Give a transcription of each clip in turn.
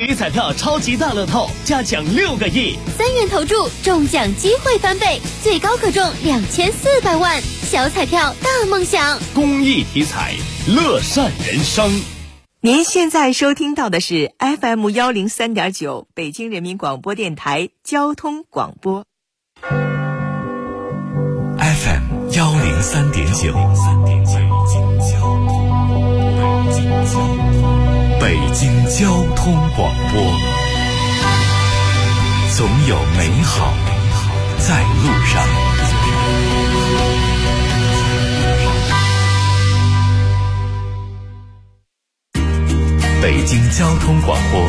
鱼彩票超级大乐透，加奖6个亿 ，3元投注，中奖机会翻倍，最高可中2400万。小彩票大梦想， 公益体彩，乐善人生。 您现在收听到的是 FM103.9 北京人民广播电台交通广播。 FM103.9 北京交通广播，总有美好在路上。北京交通广播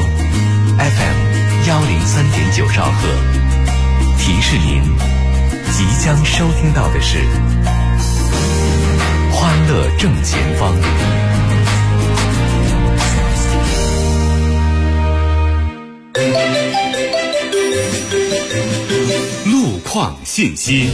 FM103.9 兆赫，提示您即将收听到的是欢乐正前方。路况信息。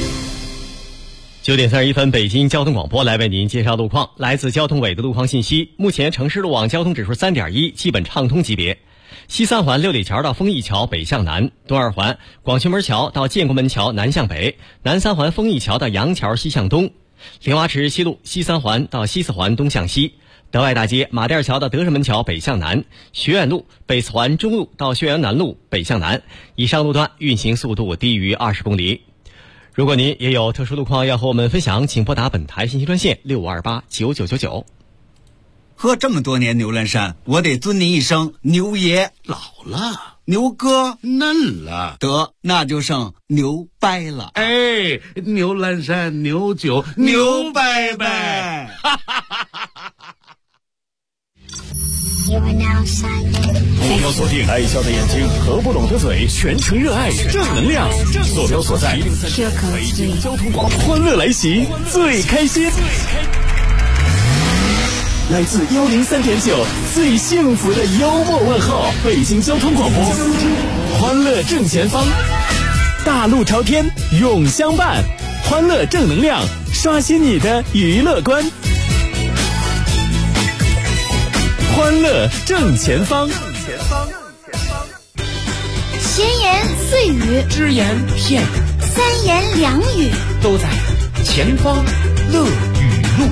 9点31分，北京交通广播来为您介绍路况。来自交通委的路况信息，目前城市路网交通指数3.1，基本畅通级别。西三环六里桥到丰益桥北向南，东二环广渠门桥到建国门桥南向北，南三环丰益桥到杨桥西向东，莲花池西路西三环到西四环东向西，德外大街马甸桥到德胜门桥北向南，学院路北四环中路到宣阳南路北向南，以上路段运行速度低于20公里。如果您也有特殊路况要和我们分享，请拨打本台信息专线65289999。 喝这么多年牛栏山，我得尊您一声牛爷。 老了， 牛哥嫩了， 得那就剩牛掰了。 哎，牛栏山牛酒牛掰掰。 目标锁定爱笑的眼睛和不拢的嘴，全程热爱正能量。坐标所在北京交通广播，欢乐来袭，最开心。来自103.9最幸福的幽默问候，北京交通广播，欢乐正前方，大路朝天永相伴，欢乐正能量，刷新你的娱乐观。欢乐正前方， 闲言碎语， 只言片语 ，3言2语， 都在前方乐语录。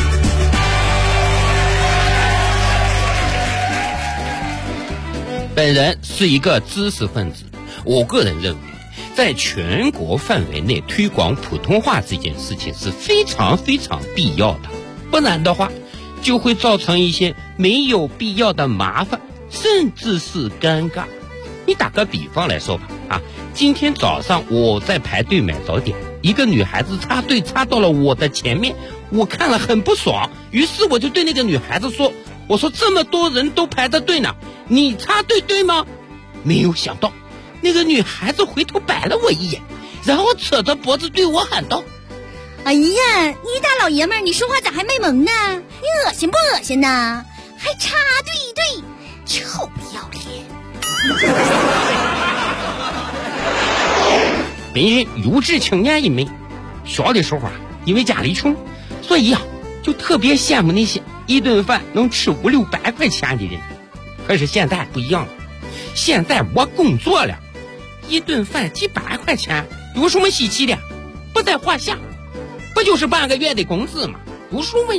本人是一个知识分子，我个人认为，在全国范围内推广普通话这件事情是非常非常必要的，不然的话就会造成一些没有必要的麻烦，甚至是尴尬。你打个比方来说吧，今天早上我在排队买早点，一个女孩子插队插到了我的前面，我看了很不爽，于是我就对那个女孩子说，我说这么多人都排着队呢，你插队对吗？没有想到那个女孩子回头摆了我一眼，然后扯着脖子对我喊道， 哎呀，你大老爷们儿，你说话咋还卖萌呢？你恶心不恶心呢？还插队，臭不要脸！ 本人有志青年一枚，小的时候因为家里穷，所以就特别羡慕那些一顿饭能吃500-600块钱的人。可是现在不一样了，现在我工作了，一顿饭几百块钱有什么稀奇的？不在话下，不就是半个月的工资吗？有什么呀？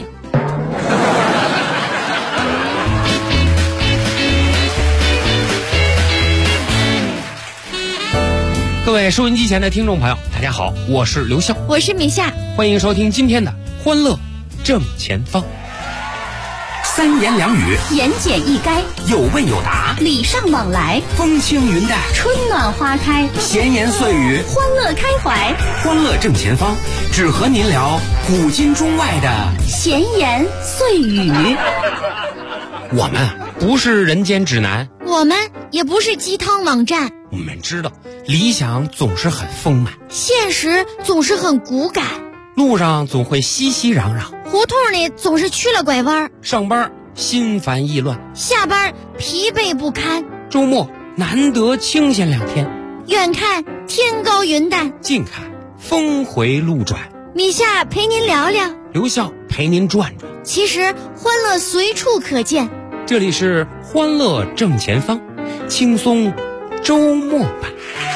各位收音机前的听众朋友，大家好，我是刘笑， 我是米夏， 欢迎收听今天的欢乐正前方。 3言2语， 言简意赅， 有问有答， 礼尚往来， 风轻云淡， 春暖花开， 闲言碎语， 欢乐开怀。 欢乐正前方，只和您聊古今中外的闲言碎语。 我们不是人间指南， 我们也不是鸡汤网站， 我们知道理想总是很丰满， 现实总是很骨感， 路上总会熙熙攘攘， 胡同里总是去了拐弯， 上班心烦意乱， 下班疲惫不堪， 周末难得清闲2天， 远看天高云淡， 近看峰回路转。 米夏陪您聊聊， 刘笑陪您转转。 其实欢乐随处可见， 这里是欢欢乐正前方，轻松周末版。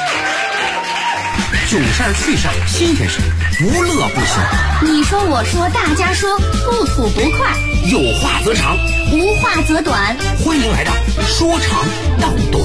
囧事儿、趣事儿、新鲜事儿，无乐不休。 你说我说大家说，不吐不快， 有话则长， 无话则短。 欢迎来到说长道短。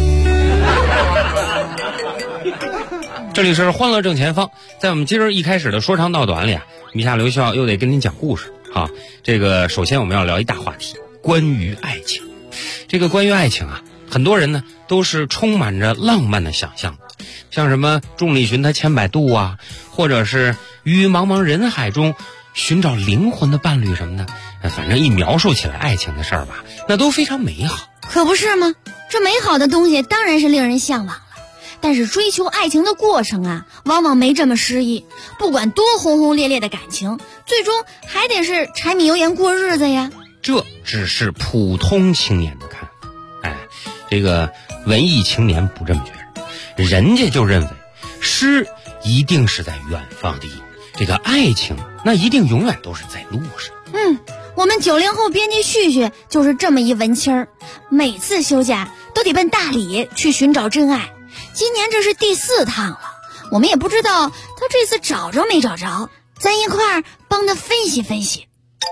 这里是欢乐正前方，在我们今儿一开始的说长道短里啊，米夏刘笑又得跟您讲故事啊。这个首先我们要聊一大话题，关于爱情。这个关于爱情啊，很多人呢都是充满着浪漫的想象，像什么众里寻他千百度啊，或者是于茫茫人海中寻找灵魂的伴侣什么的，反正一描述起来爱情的事儿吧，那都非常美好。 可不是吗？这美好的东西当然是令人向往了，但是追求爱情的过程啊，往往没这么诗意。不管多轰轰烈烈的感情，最终还得是柴米油盐过日子呀。 这只是普通青年的看法，这个文艺青年不这么觉得，人家就认为诗一定是在远方的，这个爱情那一定永远都是在路上。 我们90后编辑旭旭就是这么一文青儿，每次休假都得奔大理去寻找真爱。今年这是第4趟了，我们也不知道他这次找着没找着，咱一块儿帮他分析分析。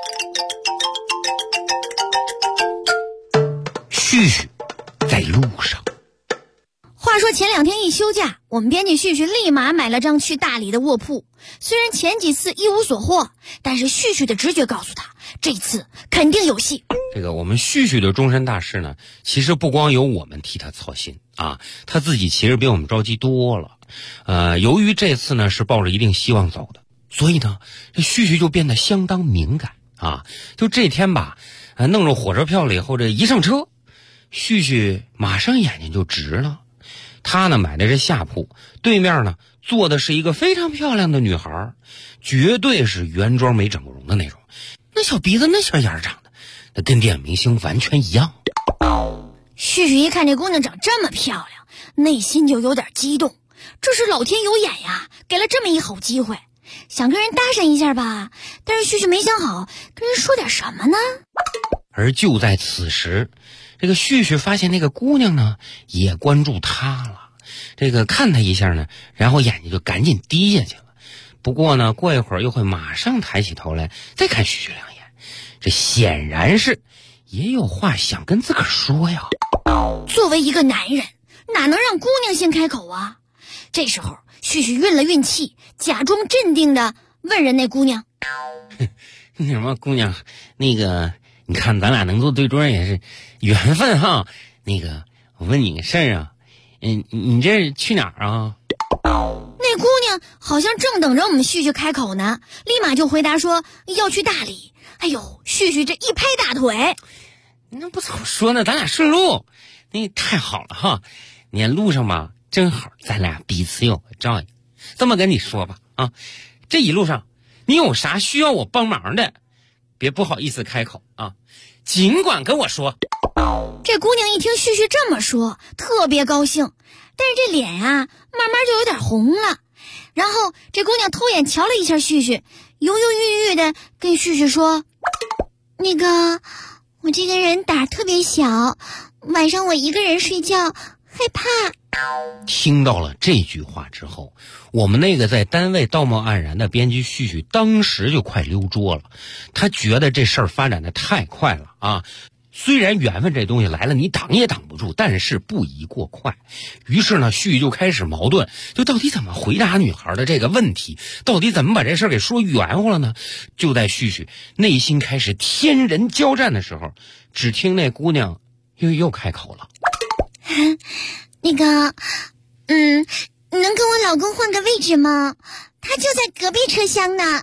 旭旭在路上。 话说前2天一休假，我们编辑旭旭立马买了张去大理的卧铺。虽然前几次一无所获，但是旭旭的直觉告诉他，这次肯定有戏。 这个我们旭旭的终身大事呢，其实不光有我们替他操心啊，他自己其实比我们着急多了。由于这次呢是抱着一定希望走的，所以呢这旭旭就变得相当敏感啊。就这天吧，弄着火车票了以后，这一上车，旭旭马上眼睛就直了。他呢买的是下铺，对面呢坐的是一个非常漂亮的女孩，绝对是原装没整过容的那种，那小鼻子那小眼长的，那跟电影明星完全一样。 旭旭一看这姑娘长这么漂亮，内心就有点激动，这是老天有眼呀，给了这么一好机会，想跟人搭讪一下吧，但是旭旭没想好跟人说点什么呢。 而就在此时，这个旭旭发现那个姑娘呢也关注他了，这个看他一下呢，然后眼睛就赶紧低下去了。不过呢过一会儿又会马上抬起头来再看旭旭2眼，这显然是也有话想跟自个儿说呀。 作为一个男人，哪能让姑娘先开口啊？这时候旭旭运了运气，假装镇定的问人那姑娘， 那什么姑娘，那个你看咱俩能做对桌也是缘分哈。那个我问你个事儿啊，你这去哪儿啊？ 那姑娘好像正等着我们旭旭开口呢，立马就回答说要去大理。哎呦，旭旭这一拍大腿， 那不怎么说呢，咱俩顺路，那太好了哈。你看路上吧，正好咱俩彼此有个照应。这么跟你说吧啊，这一路上你有啥需要我帮忙的，别不好意思开口啊，尽管跟我说。 这姑娘一听旭旭这么说，特别高兴，但是这脸啊慢慢就有点红了。然后这姑娘偷眼瞧了一下旭旭，犹犹豫豫的跟旭旭说，那个我这个人胆儿特别小，晚上我一个人睡觉害怕。 听到了这句话之后，我们那个在单位道貌岸然的编辑旭旭当时就快溜桌了。他觉得这事儿发展的太快了啊，虽然缘分这东西来了你挡也挡不住，但是不宜过快。于是呢旭旭就开始矛盾，就到底怎么回答女孩的这个问题，到底怎么把这事儿给说圆乎了呢？就在旭旭内心开始天人交战的时候，只听那姑娘又开口了， 那个能跟我老公换个位置吗？他就在隔壁车厢呢。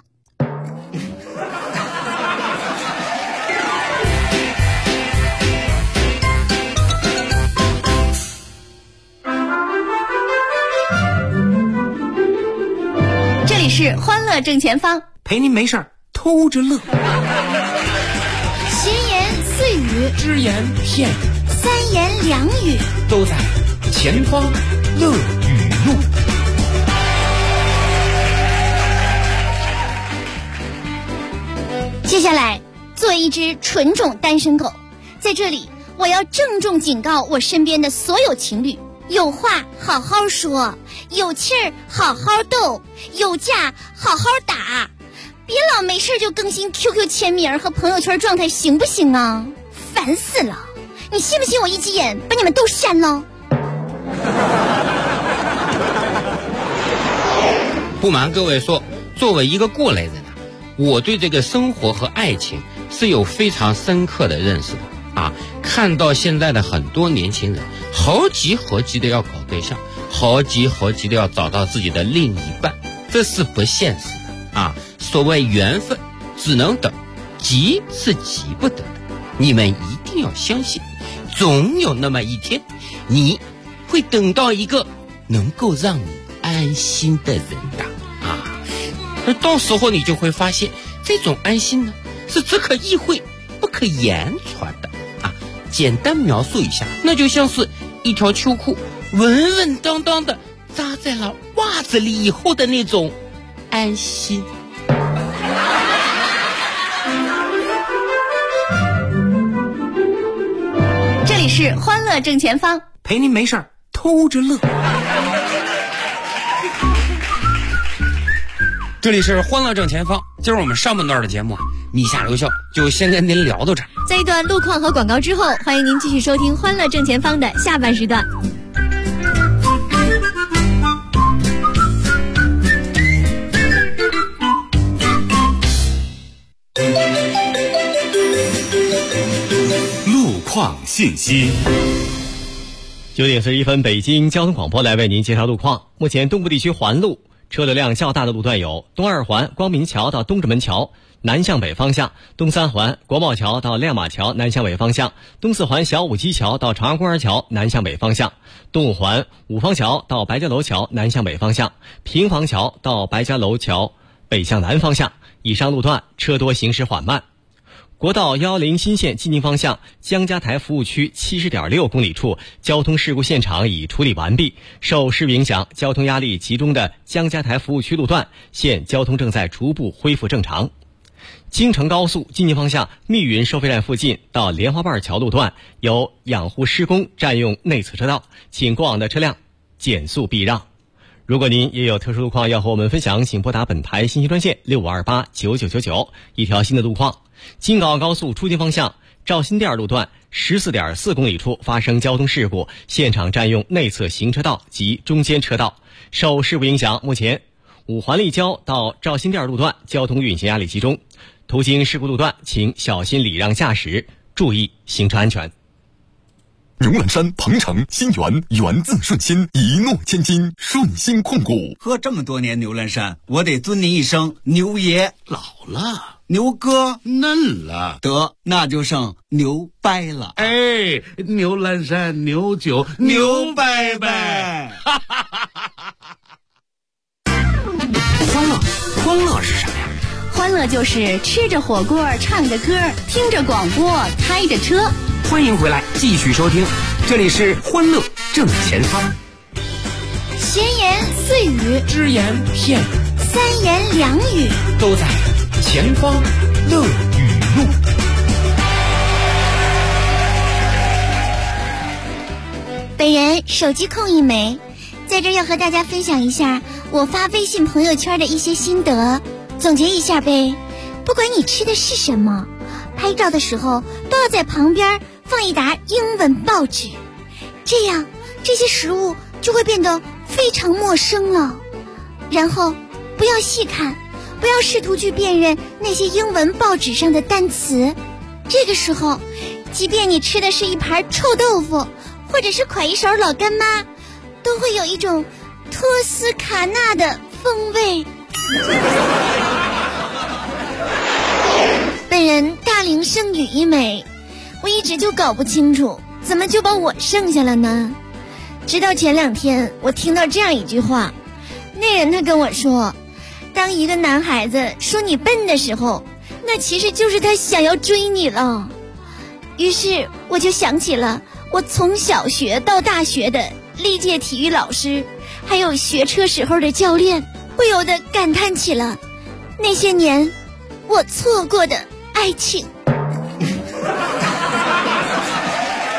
这里是欢乐正前方， 陪您没事儿偷着乐。 闲言碎语， 只言片语， 三言两语， 都在前方乐语录。 接下来，做一只纯种单身狗，在这里我要郑重警告我身边的所有情侣，有话好好说，有气儿好好斗，有架好好打，别老没事就更新 QQ 签名和朋友圈状态，行不行啊？烦死了！你信不信我一急眼把你们都删了？ 不瞒各位说，作为一个过来人啊，我对这个生活和爱情是有非常深刻的认识的啊。看到现在的很多年轻人好急的要搞对象，好急的要找到自己的另一半，这是不现实的啊。所谓缘分只能等，急是急不得的。你们一定要相信，总有那么一天，你会等到一个能够让你安心的人的啊。而到时候你就会发现，这种安心呢，是只可意会不可言传的啊。简单描述一下，那就像是一条秋裤稳稳当当的扎在了袜子里以后的那种安心。 这里是欢乐正前方， 陪您没事儿偷着乐。这里是欢乐正前方，今儿我们上半段的节目米下留校就先跟您聊到这儿。 在一段路况和广告之后，欢迎您继续收听欢乐正前方的下半时段。 路况信息。 9点41分，北京交通广播来为您介绍路况。目前东部地区环路车流量较大的路段有东二环光明桥到东直门桥南向北方向，东三环国贸桥到亮马桥南向北方向，东四环小武基桥到长安公园桥南向北方向，东五环五方桥到白家楼桥南向北方向，平房桥到白家楼桥北向南方向。以上路段车多行驶缓慢。国道110新线进京方向江家台服务区70.6公里处交通事故现场已处理完毕，受事故影响，交通压力集中的江家台服务区路段现交通正在逐步恢复正常。京承高速进京方向密云收费站附近到莲花瓣桥路段有养护施工占用内侧车道，请过往的车辆减速避让。如果您也有特殊路况要和我们分享，请拨打本台信息专线65289999。一条新的路况，京港澳高速出京方向赵新店路段14.4公里处发生交通事故，现场占用内侧行车道及中间车道。受事故影响，目前五环立交到赵新店路段交通运行压力集中，途经事故路段请小心礼让驾驶，注意行车安全。 牛栏山、鹏程、新源，源自顺心，一诺千金，顺心控股。 喝这么多年牛栏山，我得尊您一声牛爷。 老了， 牛哥嫩了， 得那就剩牛掰了。 哎，牛栏山牛酒牛掰掰。 欢乐是啥呀？ 欢乐就是吃着火锅，唱着歌，听着广播，开着车。 欢迎回来，继续收听，这里是欢乐正前方。 闲言碎语， 只言片语， 三言两语， 都在前方乐语录。 本人手机控一枚，在这要和大家分享一下我发微信朋友圈的一些心得，总结一下呗。不管你吃的是什么，拍照的时候都要在旁边放一沓英文报纸，这样这些食物就会变得非常陌生了。然后不要细看，不要试图去辨认那些英文报纸上的单词。这个时候，即便你吃的是一盘臭豆腐，或者是㧟一勺老干妈，都会有一种托斯卡纳的风味。本人大龄剩女一枚，我一直就搞不清楚怎么就把我剩下了呢？直到前2天，我听到这样一句话，那人他跟我说，当一个男孩子说你笨的时候，那其实就是他想要追你了。于是我就想起了我从小学到大学的历届体育老师，还有学车时候的教练，不由得感叹起了那些年我错过的爱情。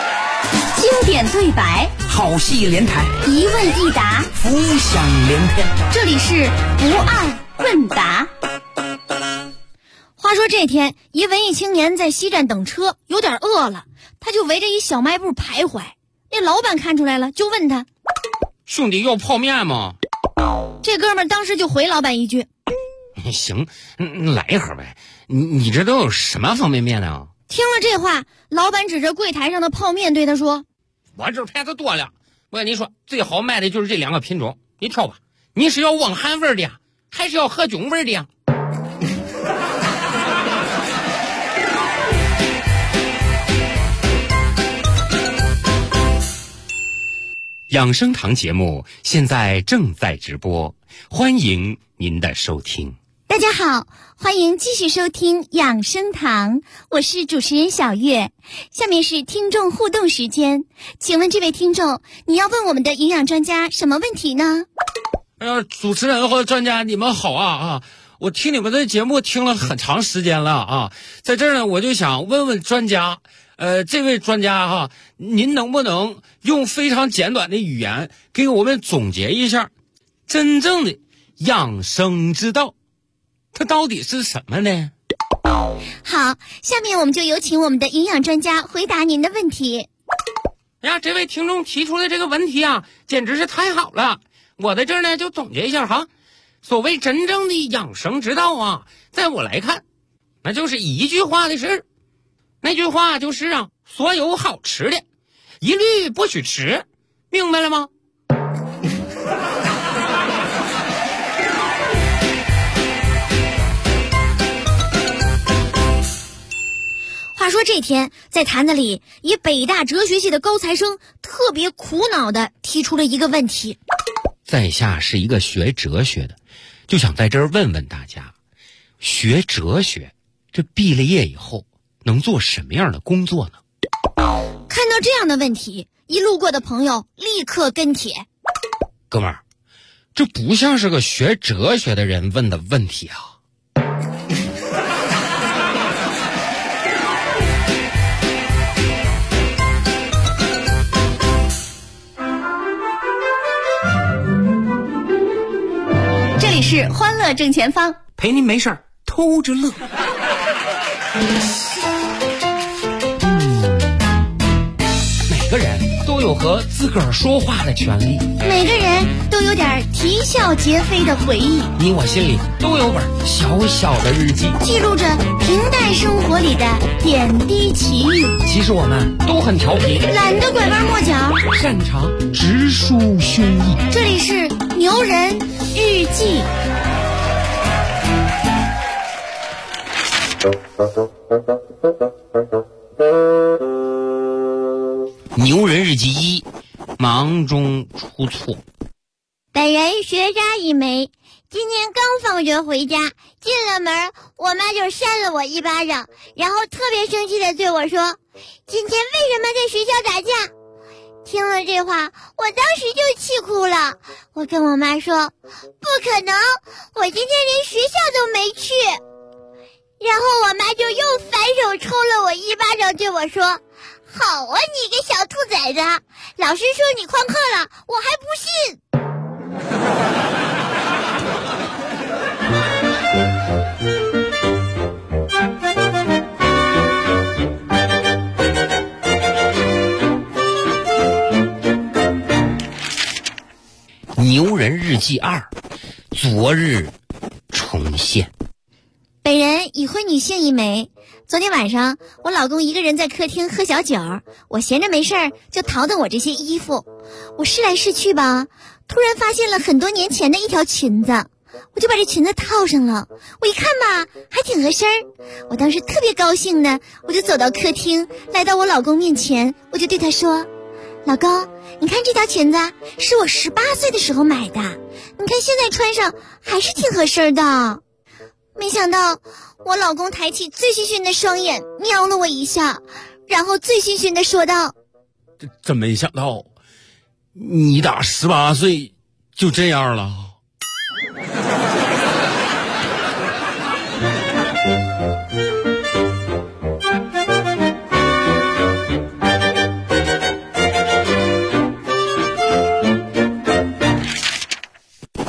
点对白， 好戏连台， 一问一答， 浮想联翩。 这里是不二问答。话说这天，一文艺青年在西站等车，有点饿了，他就围着一小卖部徘徊。那老板看出来了，就问他： 兄弟要泡面吗？ 这哥们儿当时就回老板一句： 行，来一盒呗。你这都有什么方便面呢？ 听了这话，老板指着柜台上的泡面对他说： 我这牌子多了，我跟你说，最好卖的就是这2个品种，你挑吧。你是要汪涵味的呀，还是要何炅味的呀？养生堂节目现在正在直播，欢迎您的收听。 大家好，欢迎继续收听养生堂，我是主持人小月。下面是听众互动时间，请问这位听众，你要问我们的营养专家什么问题呢？ 主持人和专家你们好啊！我听你们的节目听了很长时间了啊，在这儿呢，我就想问问专家，这位专家哈，您能不能用非常简短的语言给我们总结一下真正的养生之道，它到底是什么呢？ 好，下面我们就有请我们的营养专家回答您的问题。 呀，这位听众提出的这个问题啊，简直是太好了！我在这儿呢就总结一下哈，所谓真正的养生之道啊，在我来看，那就是一句话的事。那句话就是啊，所有好吃的，一律不许吃，明白了吗？ 话说这天，在坛子里，一北大哲学系的高材生特别苦恼地提出了一个问题。 在下是一个学哲学的，就想在这儿问问大家，学哲学这毕了业以后能做什么样的工作呢？ 看到这样的问题，一路过的朋友立刻跟帖： 哥们儿，这不像是个学哲学的人问的问题啊！ 这里是欢乐正前方， 陪您没事儿偷着乐。 每个人都有和自个儿说话的权利， 每个人都有点啼笑皆非的回忆， 你我心里都有本小小的日记， 记录着平淡生活里的点滴奇遇。 其实我们都很调皮， 懒得拐弯抹角， 擅长直抒胸臆。 这里是牛人日记。 牛人日记1，忙中出错。 本人学渣一枚，今天刚放学回家，进了门，我妈就扇了我一巴掌，然后特别生气地对我说：今天为什么在学校打架？听了这话，我当时就气哭了。我跟我妈说：不可能，我今天连学校都没去。然后我妈就又反手抽了我一巴掌，对我说：好啊，你个小兔崽子，老师说你旷课了，我还不信。 牛人日记2，昨日重现。 本人已婚女性一枚。昨天晚上，我老公一个人在客厅喝小酒，我闲着没事儿就淘淘我这些衣服。我试来试去吧，突然发现了很多年前的一条裙子，我就把这裙子套上了。我一看吧，还挺合身儿。我当时特别高兴呢，我就走到客厅，来到我老公面前，我就对他说：老公，你看这条裙子是我18岁的时候买的，你看现在穿上还是挺合身的。没想到我老公抬起醉醺醺的双眼瞄了我一下，然后醉醺醺的说道： 真没想到你打18岁就这样了。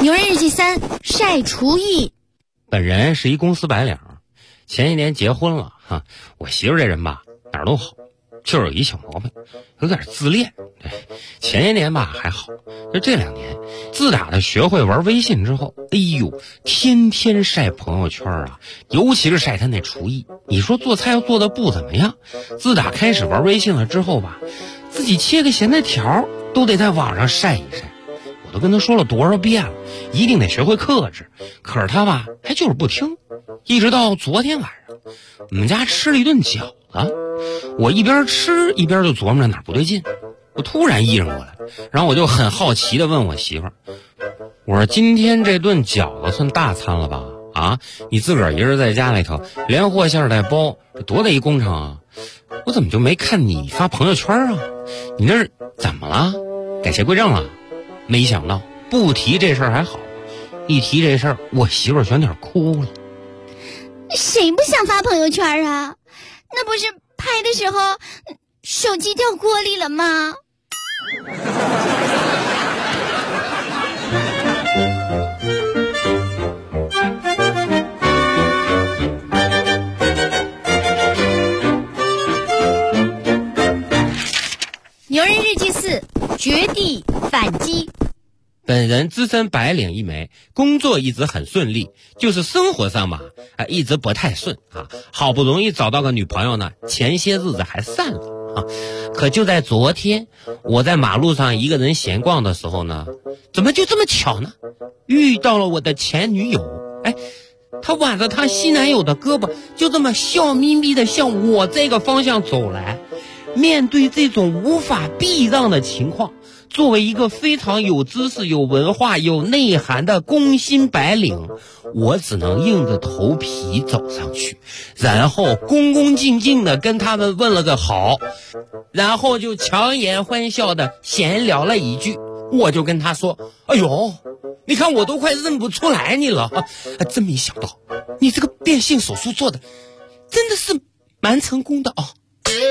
牛人日记3晒厨艺。 本人是一公司白领，前1年结婚了哈。我媳妇这人吧哪儿都好，就是有一小毛病，有点自恋。对，前1年吧还好，就这2年，自打她学会玩微信之后，哎呦，天天晒朋友圈啊，尤其是晒她那厨艺。你说做菜又做的不怎么样，自打开始玩微信了之后吧，自己切个咸菜条都得在网上晒一晒。我都跟他说了多少遍了，一定得学会克制，可是他吧还就是不听。一直到昨天晚上，我们家吃了一顿饺子，我一边吃一边就琢磨着哪儿不对劲。我突然意识过来，然后我就很好奇地问我媳妇儿，我说今天这顿饺子算大餐了吧？啊，你自个儿一人在家里头连和馅带包，这多大一工程啊！我怎么就没看你发朋友圈啊？你那是怎么了？改邪归正了？没想到不提这事儿还好，一提这事儿，我媳妇儿全点哭了。 谁不想发朋友圈啊？那不是拍的时候手机掉锅里了吗？牛人日记4绝地反击。 本人资深白领一枚，工作一直很顺利，就是生活上嘛，一直不太顺啊。好不容易找到个女朋友呢，前些日子还散了啊。可就在昨天，我在马路上一个人闲逛的时候呢，怎么就这么巧呢？遇到了我的前女友，她挽着她新男友的胳膊，就这么笑眯眯的向我这个方向走来。面对这种无法避让的情况，作为一个非常有知识、有文化、有内涵的工薪白领，我只能硬着头皮走上去，然后恭恭敬敬地跟他们问了个好，然后就强颜欢笑地闲聊了一句。我就跟他说，哎呦，你看我都快认不出来你了，真没想到你这个变性手术做的真的是蛮成功的哦。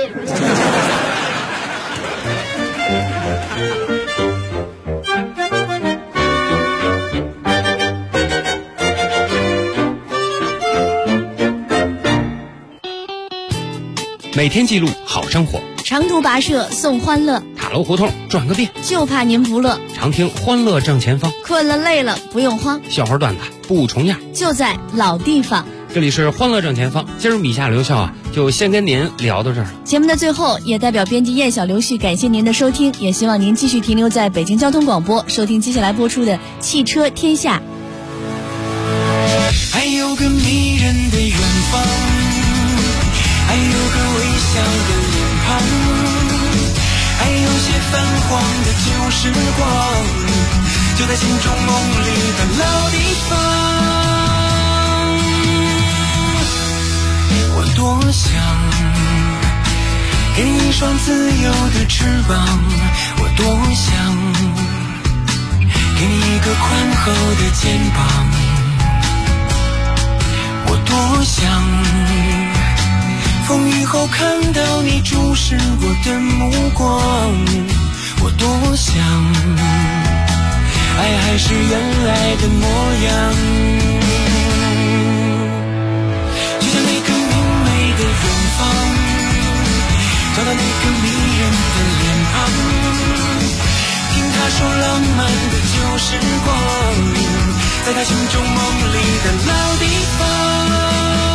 每天记录好生活， 长途跋涉送欢乐， 塔楼胡同转个遍， 就怕您不乐。 常听欢乐正前方， 困了累了不用慌， 笑话段子不重样， 就在老地方。 这里是欢乐正前方，今儿米夏刘笑啊，就先跟您聊到这儿。 节目的最后，也代表编辑燕小刘旭感谢您的收听，也希望您继续停留在北京交通广播，收听接下来播出的《汽车天下》。 还有个迷人的远方，还有个微笑的脸庞，还有些泛黄的旧时光，就在心中梦里的老地方。我多想给你一双自由的翅膀，我多想给你一个宽厚的肩膀，我多想风雨后看到你注视我的目光，我多想爱还是原来的模样，就像那个明媚的远方，找到那个迷人的脸庞，听他说浪漫的旧时光，在他心中梦里的老地方。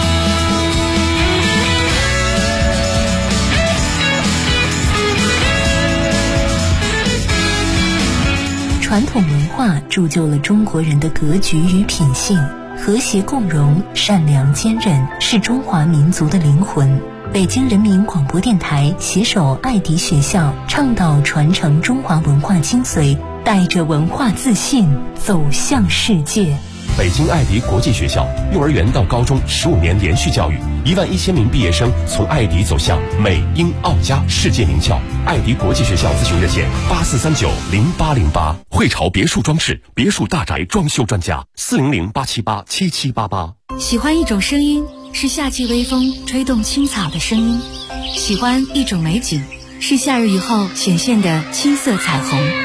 传统文化铸就了中国人的格局与品性，和谐共融、善良坚韧是中华民族的灵魂。北京人民广播电台携手爱迪学校，倡导传承中华文化精髓，带着文化自信走向世界。 北京爱迪国际学校幼儿园到高中15年连续教育，11000名毕业生从爱迪走向美英澳加世界名校。爱迪国际学校咨询热线84390808。汇潮别墅装饰，别墅大宅装修专家400-878-7788。 喜欢一种声音，是夏季微风吹动青草的声音；喜欢一种美景，是夏日雨后显现的青色彩虹。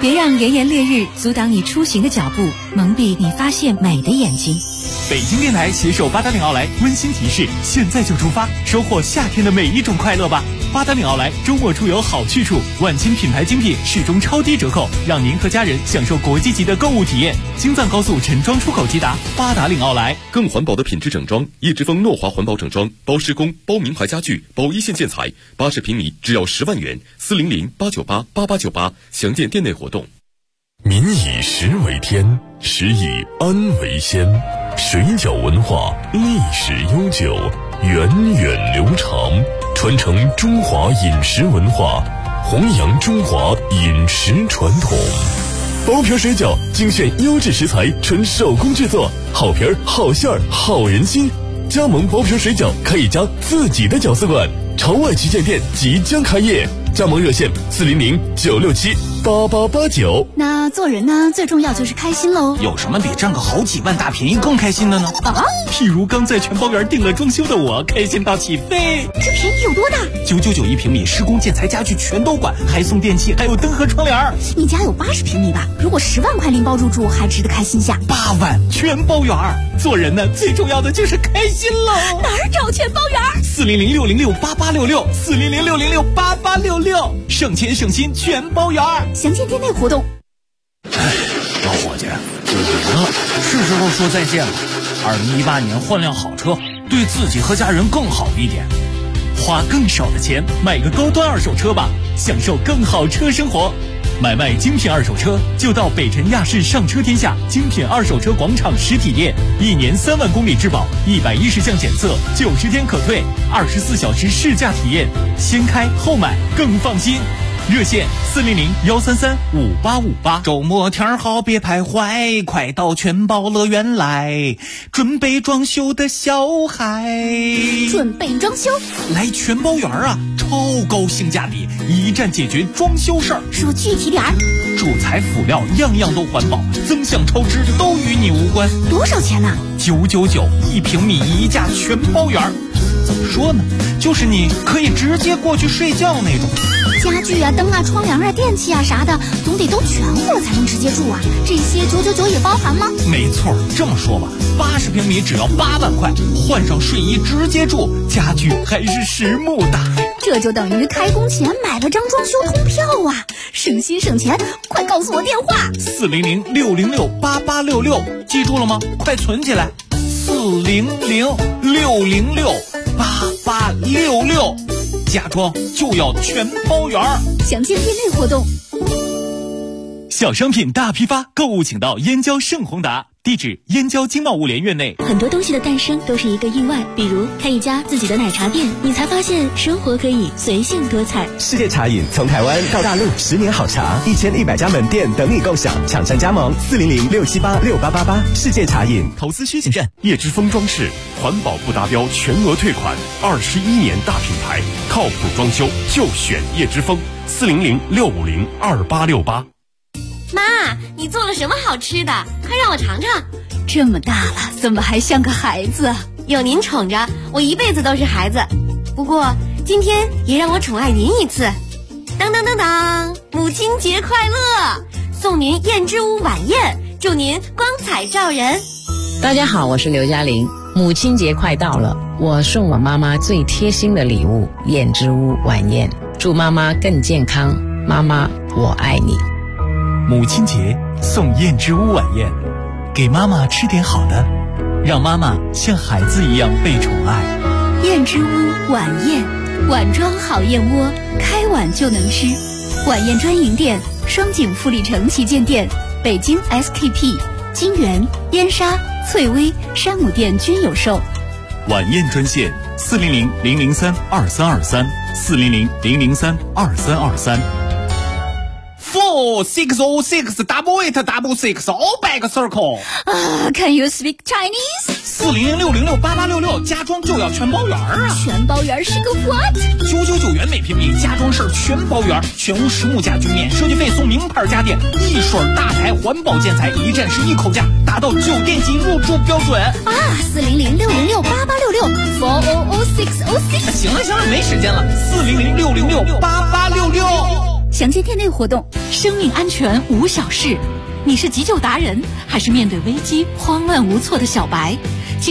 别让炎炎烈日阻挡你出行的脚步，蒙蔽你发现美的眼睛。 北京电台携手八达岭奥莱温馨提示：现在就出发，收获夏天的每一种快乐吧！八达岭奥莱周末出游好去处，万千品牌精品始终超低折扣，让您和家人享受国际级的购物体验。京藏高速陈庄出口直达八达岭奥莱。 更环保的品质整装，叶之峰诺华环保整装，包施工、包名牌家具、包一线建材，80平米只要10万元，400-898-8898，详见店内活动。 民以食为天，食以安为先。水饺文化历史悠久，源远流长，传承中华饮食文化，弘扬中华饮食传统。包皮水饺精选优质食材，纯手工制作，好皮儿、好馅儿、好人心。加盟包皮水饺可以加自己的饺子馆，朝外旗舰店即将开业，加盟热线400-967-8889。 那做人呢，最重要就是开心喽。 有什么比占个好几万大便宜更开心的呢？ 譬如刚在全包园订了装修的我，开心到起飞。 这便宜有多大 ？999一平米，施工建材家具全都管，还送电器，还有灯和窗帘。 你家有80平米吧？如果10万块拎包入住，还值得开心下。 8万全包园。 做人呢，最重要的就是开心喽。 哪儿找全包园 ？400-606-8866，400-606-8866，省钱省心全包园。 详见店内活动。 老伙计，我觉得是时候说再见了。2018年换辆好车，对自己和家人更好一点。 花更少的钱买个高端二手车吧，享受更好车生活。买卖精品二手车就到北辰亚市上车天下精品二手车广场实体店，1年3万公里质保，110项检测，90天可退，24小时试驾体验，先开后买更放心。热线400-133-5858。 周末天好别徘徊，快到全包乐园来，准备装修的小孩。 准备装修？ 来全包园啊，超高性价比，一站解决装修事儿。 说具体点儿。 主材辅料样样都环保，增项超支都与你无关。 多少钱呢 ？999一平米一价全包园。怎么说呢？就是你可以直接过去睡觉那种。 家具啊、灯啊、窗帘啊、电器啊啥的，总得都全乎了才能直接住啊。这些999也包含吗？ 没错，这么说吧，80平米只要8万块，换上睡衣直接住，家具还是实木的。 这就等于开工前买了张装修通票啊！省心省钱，快告诉我电话 ！400-606-8866，记住了吗？快存起来！400-606-8866，家装就要全包圆。 详见店内活动。 小商品大批发，购物请到燕郊盛宏达。地址：燕郊经贸物联院内。 很多东西的诞生都是一个意外，比如开一家自己的奶茶店，你才发现生活可以随性多彩。 世界茶饮从台湾到大陆，10年好茶，1100家门店等你共享，抢占加盟400-678-6888。世界茶饮。 投资需谨慎。 叶之峰装饰，环保不达标全额退款，21年大品牌，靠谱装修就选叶之峰。400-650-2868。 妈，你做了什么好吃的？快让我尝尝。 这么大了，怎么还像个孩子？ 有您宠着，我一辈子都是孩子。不过今天也让我宠爱您一次。当当当当，母亲节快乐！送您燕之屋晚宴，祝您光彩照人。 大家好，我是刘嘉玲。母亲节快到了，我送我妈妈最贴心的礼物——燕之屋晚宴，祝妈妈更健康。妈妈，我爱你。 母亲节送燕之屋晚宴，给妈妈吃点好的，让妈妈像孩子一样被宠爱。 燕之屋晚宴，碗装好燕窝，开碗就能吃。晚宴专营店：双井富力城旗舰店、北京 SKP、金源、燕莎、翠微、山姆店均有售。 晚宴专线：400-003-2323 400-003-2323。 4-6-0-6-8-8-6 all back circle。 Can you speak Chinese？ 400-606-8866，家装就要全包圆啊！ 全包圆是个 what？ 999元每平米，家装事全包圆，全屋实木家具免设计费，送名牌家电，一水大牌环保建材，一站式一口价，达到酒店级入住标准啊 ！400-606-8866 400-606。 行了，没时间了，400-606-8866。 详见店内活动。生命安全无小事，你是急救达人，还是面对危机慌乱无措的小白？